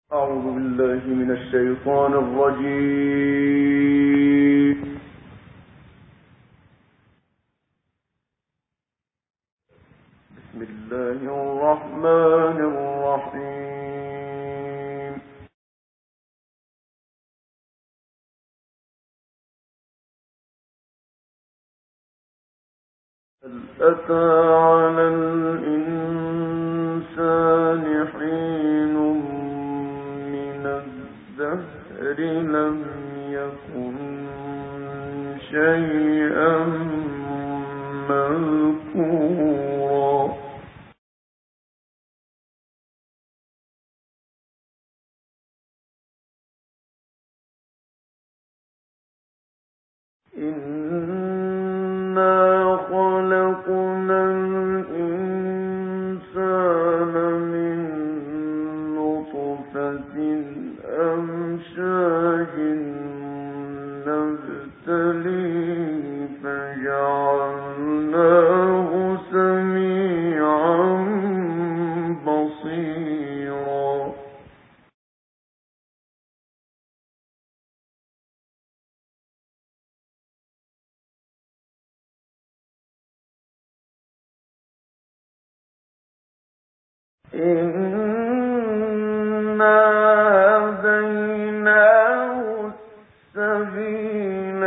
أعوذ بالله من الشيطان الرجيم. بسم الله الرحمن الرحيم. هل أتى على الإنسان حين من الدهر لم يكن شيئا مذكورا. إنا خلقنا الإنسان من نطفة أمشاج نبتليه فجعلناه سميعا بصيرا. إنا هديناه السبيل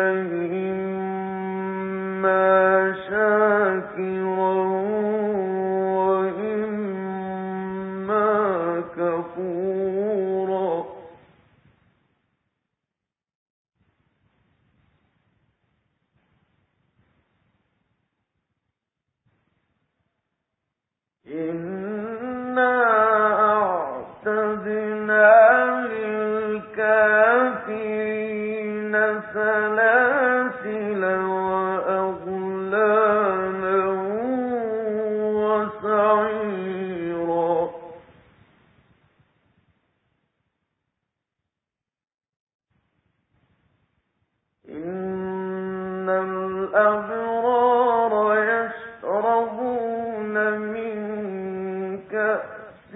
إما شاكرا وإما كفورا. إنا أعتدنا للكافرين سلاسل وأغلالا وسعيرا. إن الأبرار يشربون من كأس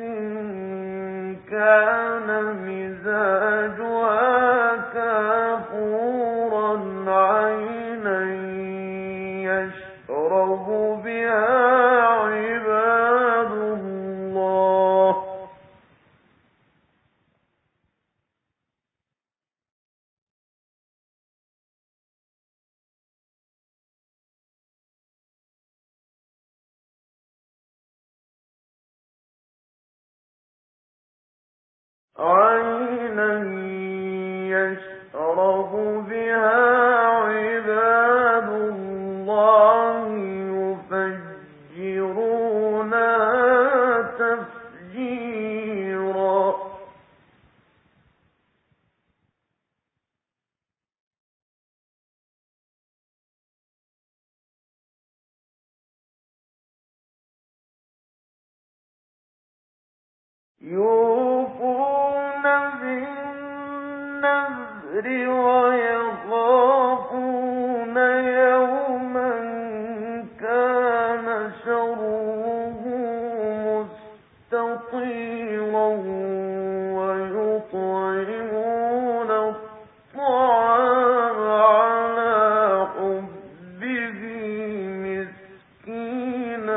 كان مزاجها كافورا عينا يشرب بها عباد الله. عينا يشرب بها عباد الله يفجرونها تفجيرا. يوفون بالنذر ويخافون يوما كان شره مستطيرا ويطعمون الطعام على حبه مسكينا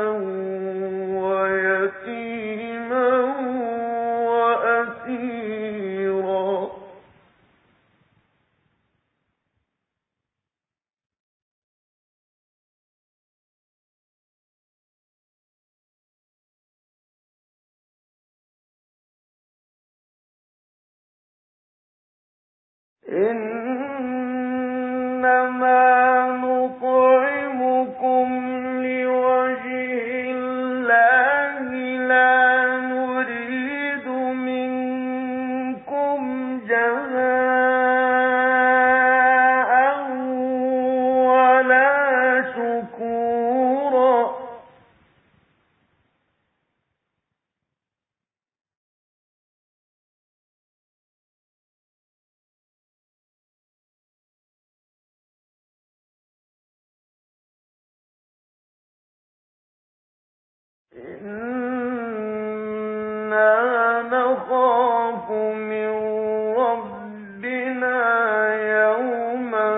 ويتيما وأسيرا. إنما نطعمكم لوجه الله لا نريد منكم جزاء ولا شكورا. إنا نخاف من ربنا يوما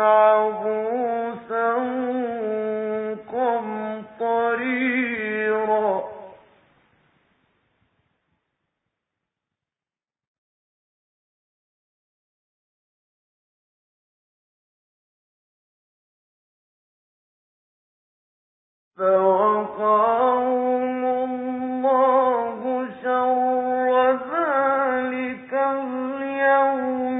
عبوسا قمطريرا فوقاهم الله شر ذلك اليوم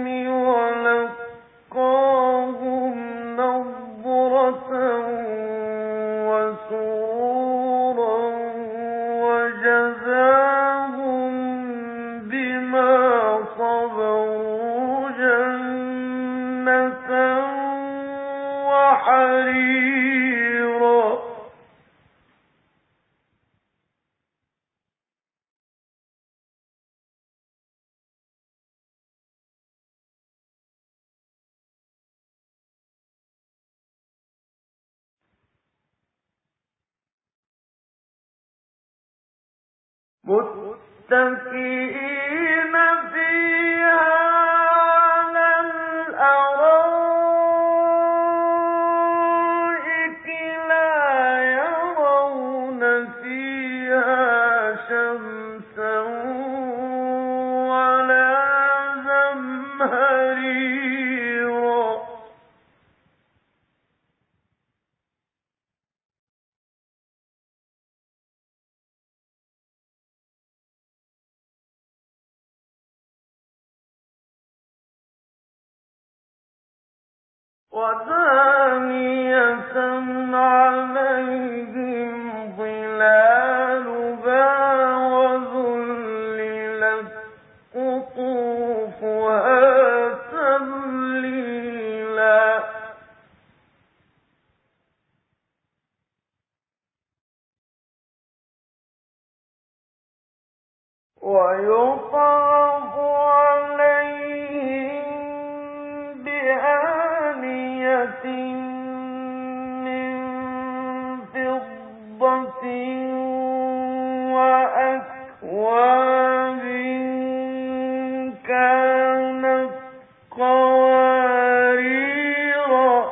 ولقاهم نضرة وسرورا وجزاهم بما صبروا جنة وحريرا متكئين فيها على الأرائك لا يرون فيها شمسا ولا زمهريرا ودانية عليهم ظلالها وذللت قطوفها تذليلا ويطاف عليهم بآنية من فضة وأكواب كانت قواريرا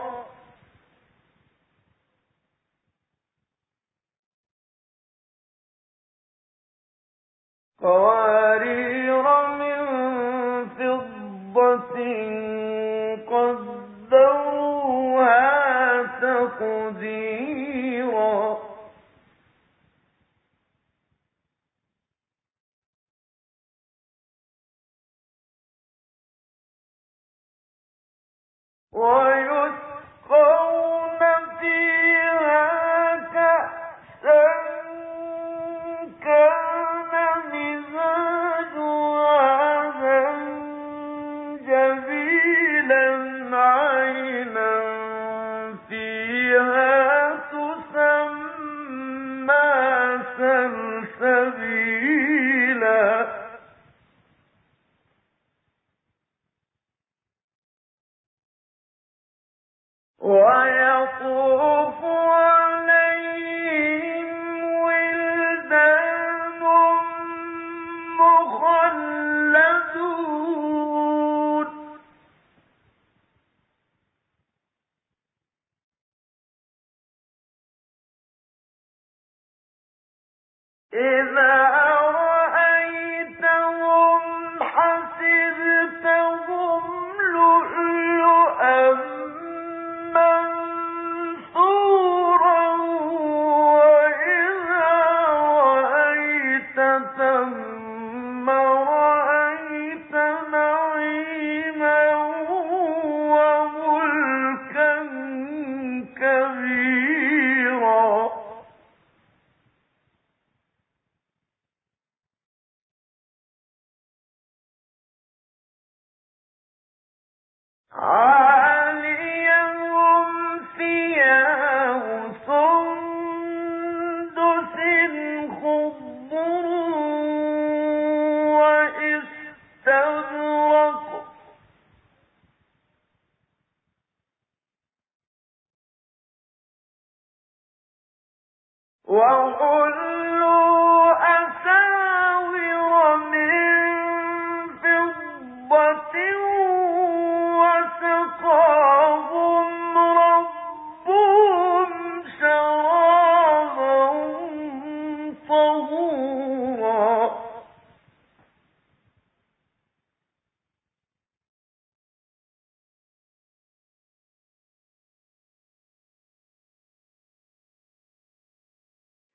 من فضة قدروها تقديرا ويسقون فيها كأسا كان مزاجها زنجبيلا عينا فيها تسمى سلسبيلا ويطوف عليهم ولدان مخلدون إذا رأيتهم حسبتهم لؤلؤا منثورا وإذا رأيت ثم رأيت نعيما وملكا كبيرا عاليهم ثياب سندس خضر وإستبرق وحلوا أساور من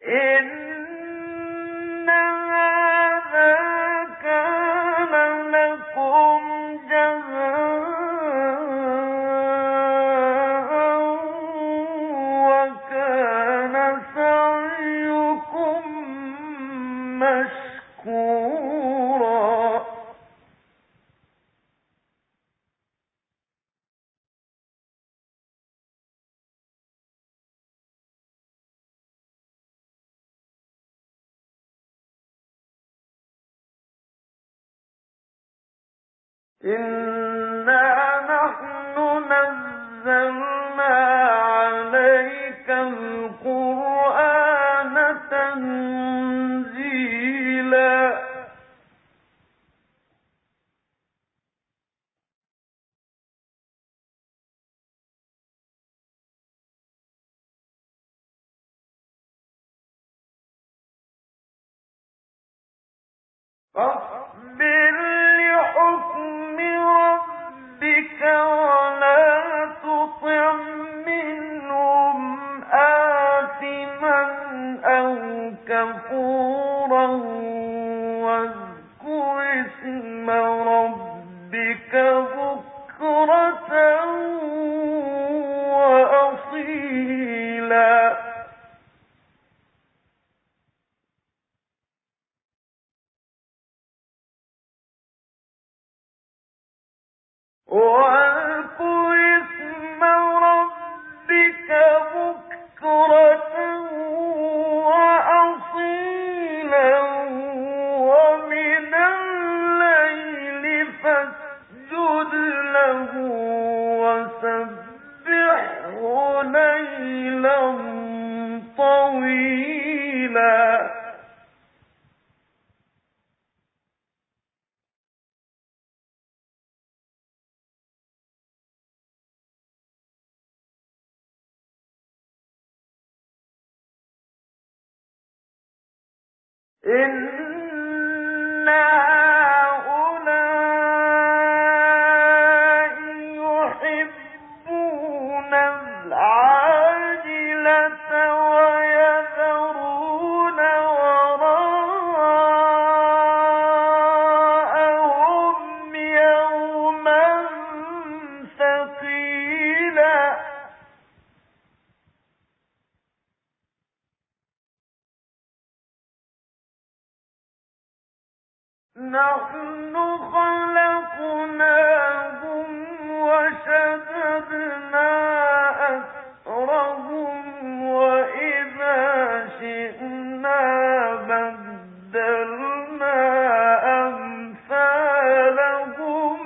إن هذا كان لكم جزاء وكان سعيكم مشكورا إنا نحن نزلنا عليك القرآن تنزيلا فاصبر لحكم ربك ولا تطع منهم آثما أو كفورا واذكر اسم ربك بكرة وأصيلا واذكر اسم ربك بكرة وأصيلا ومن الليل فاسجد له وسبحه ليلا طويلا إن هؤلاء يحبون العاجلة ويذرون وراءهم يوما ثقيلا نحن خلقناهم وشددنا أسرهم وإذا شئنا بدلنا أمثالهم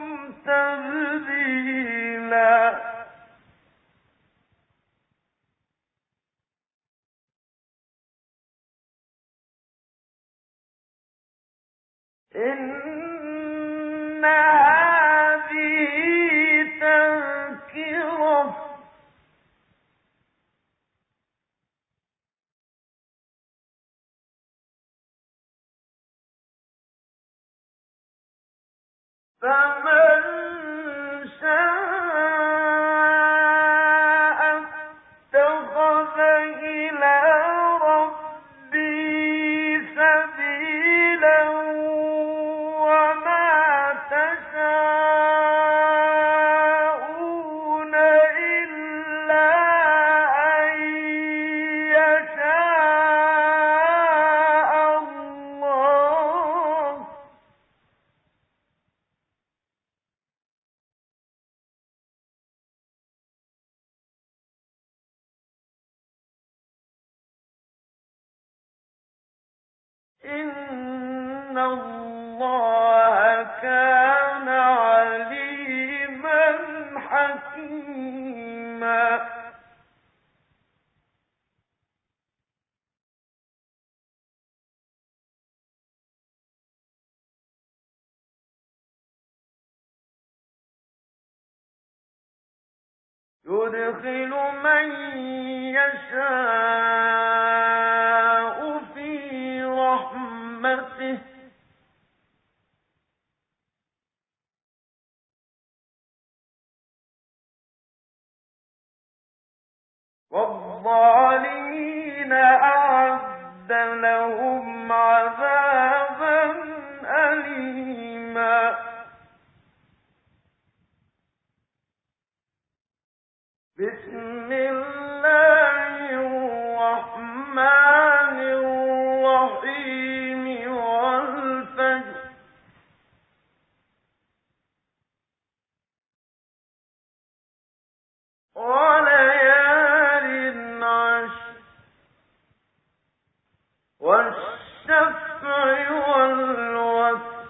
تبديلا إن هذه تذكرة فمن شاء اتخذ إلى ربه سبيلا وما تشاءون إلا أن يشاء الله إن الله كان عليما حكيما يدخل من يشاء في رحمته والظالمين أعد لهم عذابا أليما. بسم الله الرحمن الرحيم والفجر وليال عشر والشفع والوتر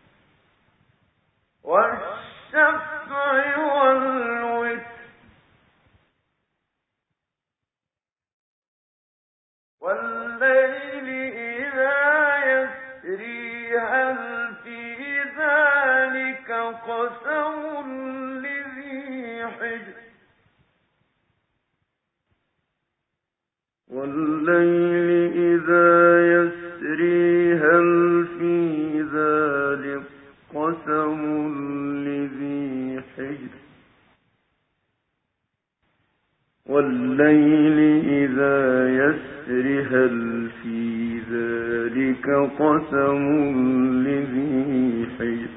والليل إذا يسري هل في ذلك قسم لذي حجر والليل إذا يسري هل في ذلك قسم لذي حجر والليل إذا يسري هل في ذلك قسم لذي حجر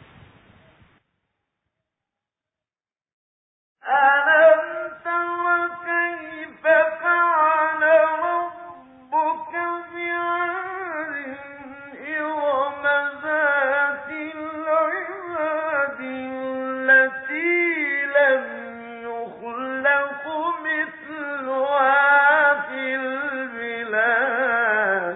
ألم تر كيف فعل ربك بعاد إرم ذات العماد التي لم يخلق مثلها في البلاد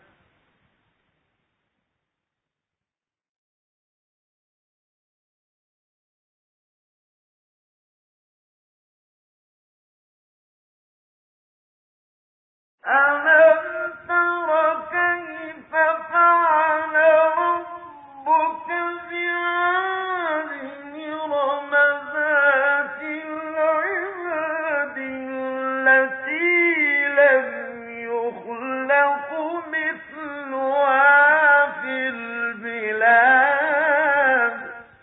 ألم تر كيف فعل ربك بعاد إرم ذات العماد التي لم يخلق مثلها في البلاد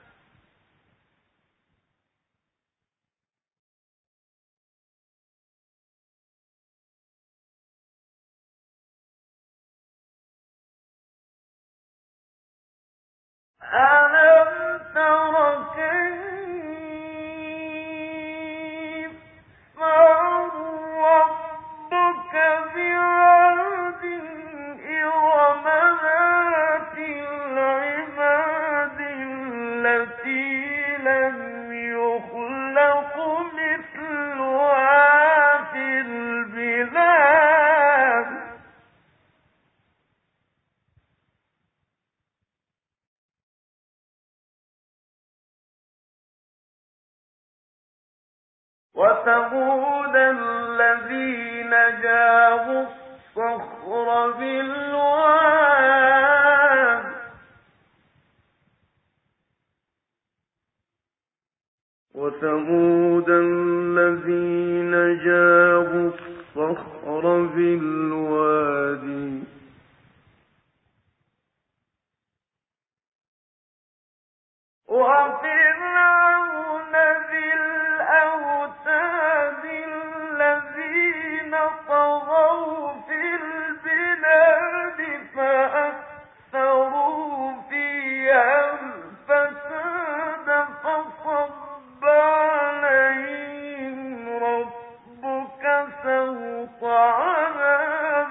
ألم تر كيف فعل ربك بعاد إرم ذات العماد التي لم يخلق مثلها في البلاد وثمود الذين جابوا الصخر بالواد وثمود الذين جابوا الصخر بالوادي وفرعون ذي الأوتاد الذين طغوا في البلاد فأكثروا فيها الفساد فصب عليهم ربك سوط عذاب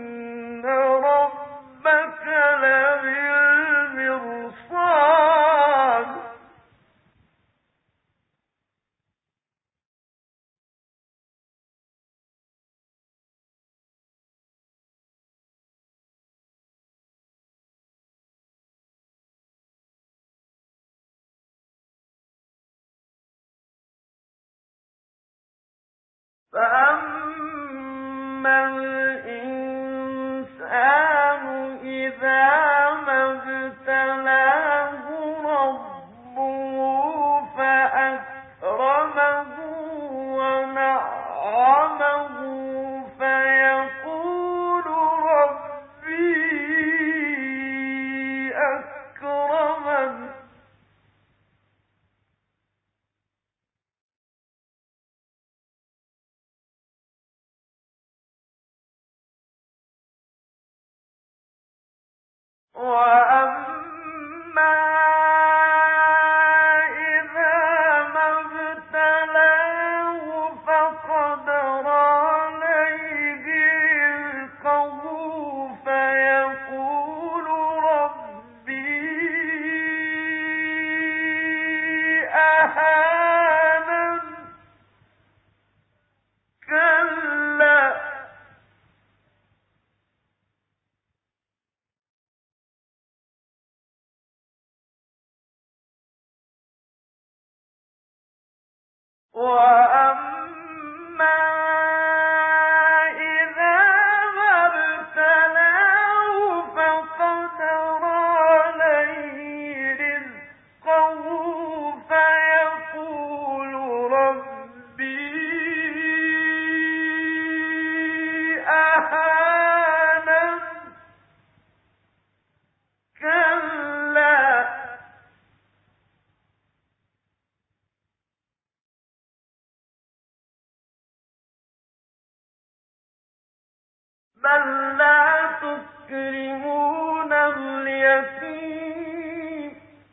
إن ربك لبالمرصاد بل لا تكرمون اليتيم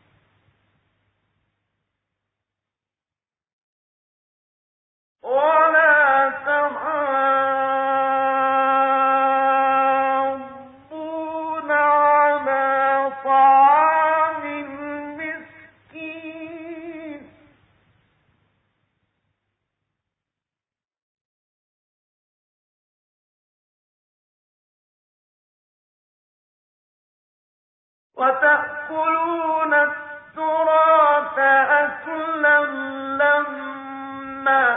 ولا تحاضون على طعام المسكين وتأكلون التراث أكلا لما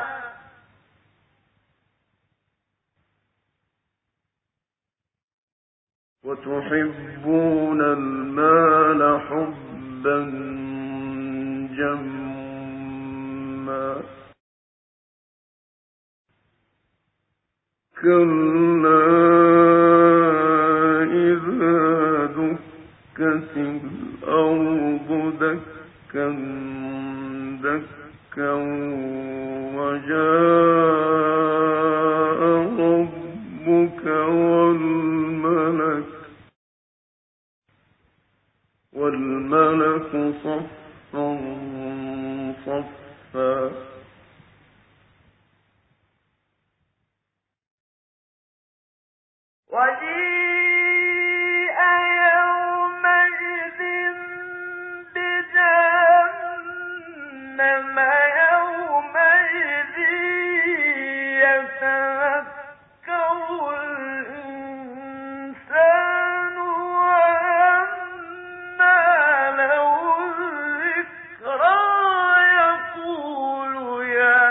وتحبون المال حبا جما كلا إذا دكت الأرض دكا دكا وجاء ربك والملك صفا صفا وجيء يومئذ بجهنم يومئذ يتذكر الإنسان وأنى له الذكرى يقول يا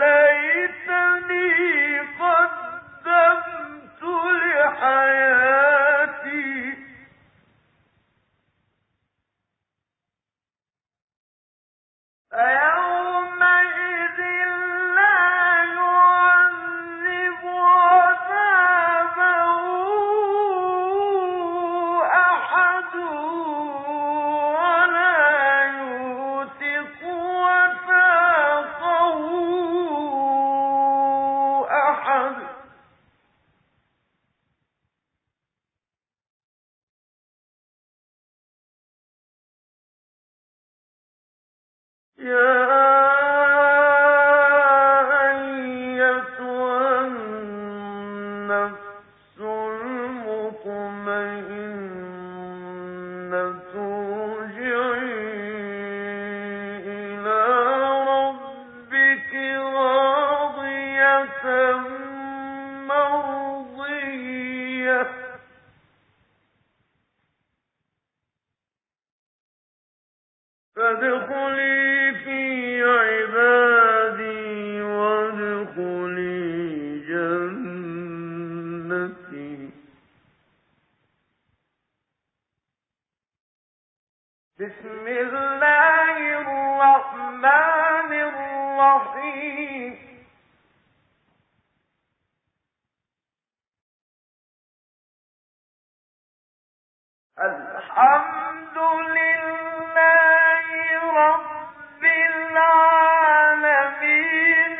ليتني قدمت لحياتي فيومئذ لا يعذب عذابه أحد ولا يوثق وثاقه أحد يا أيتها النفس المطمئنة ارجعي إلى ربك راضية مرضية فادخلي في عبادي وادخلي جنتي بسم الله الرحمن الرحيم الحمد لله رب العالمين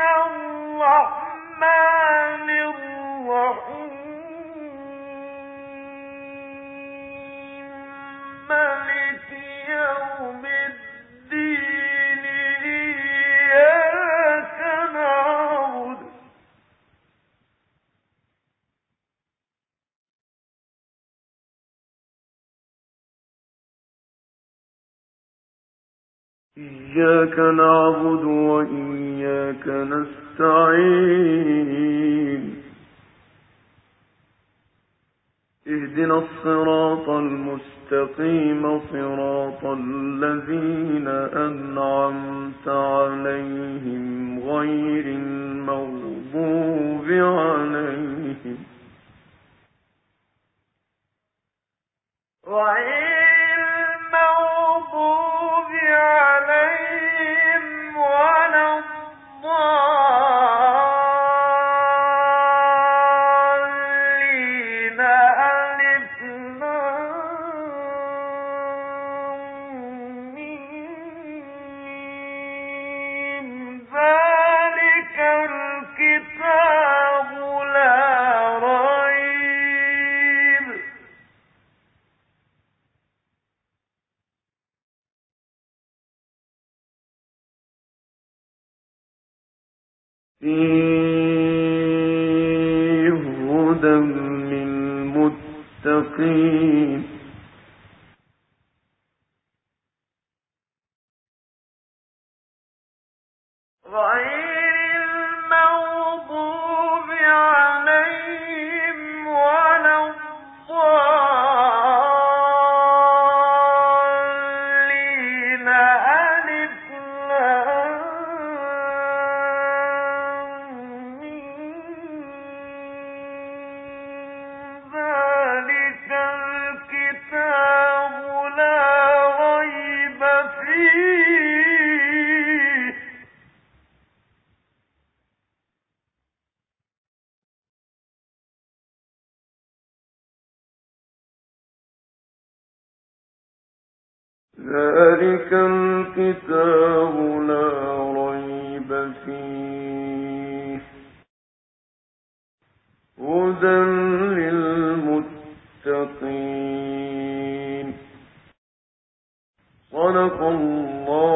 الرحمن الرحيم إياك نعبد وإياك نستعين اهدنا الصراط المستقيم صراط الذين أنعمت عليهم غير المغضوب عليهم ولا الضالين ألف لام ميم ذلك الكتاب لا ريب فيه هدى للمتقين غير المغضوب عليهم ولا الضالين ألف لام ميم ذلك الكتاب لا ريب فيه ذلك الكتاب لا ريب فيه هدى للمتقين صدق الله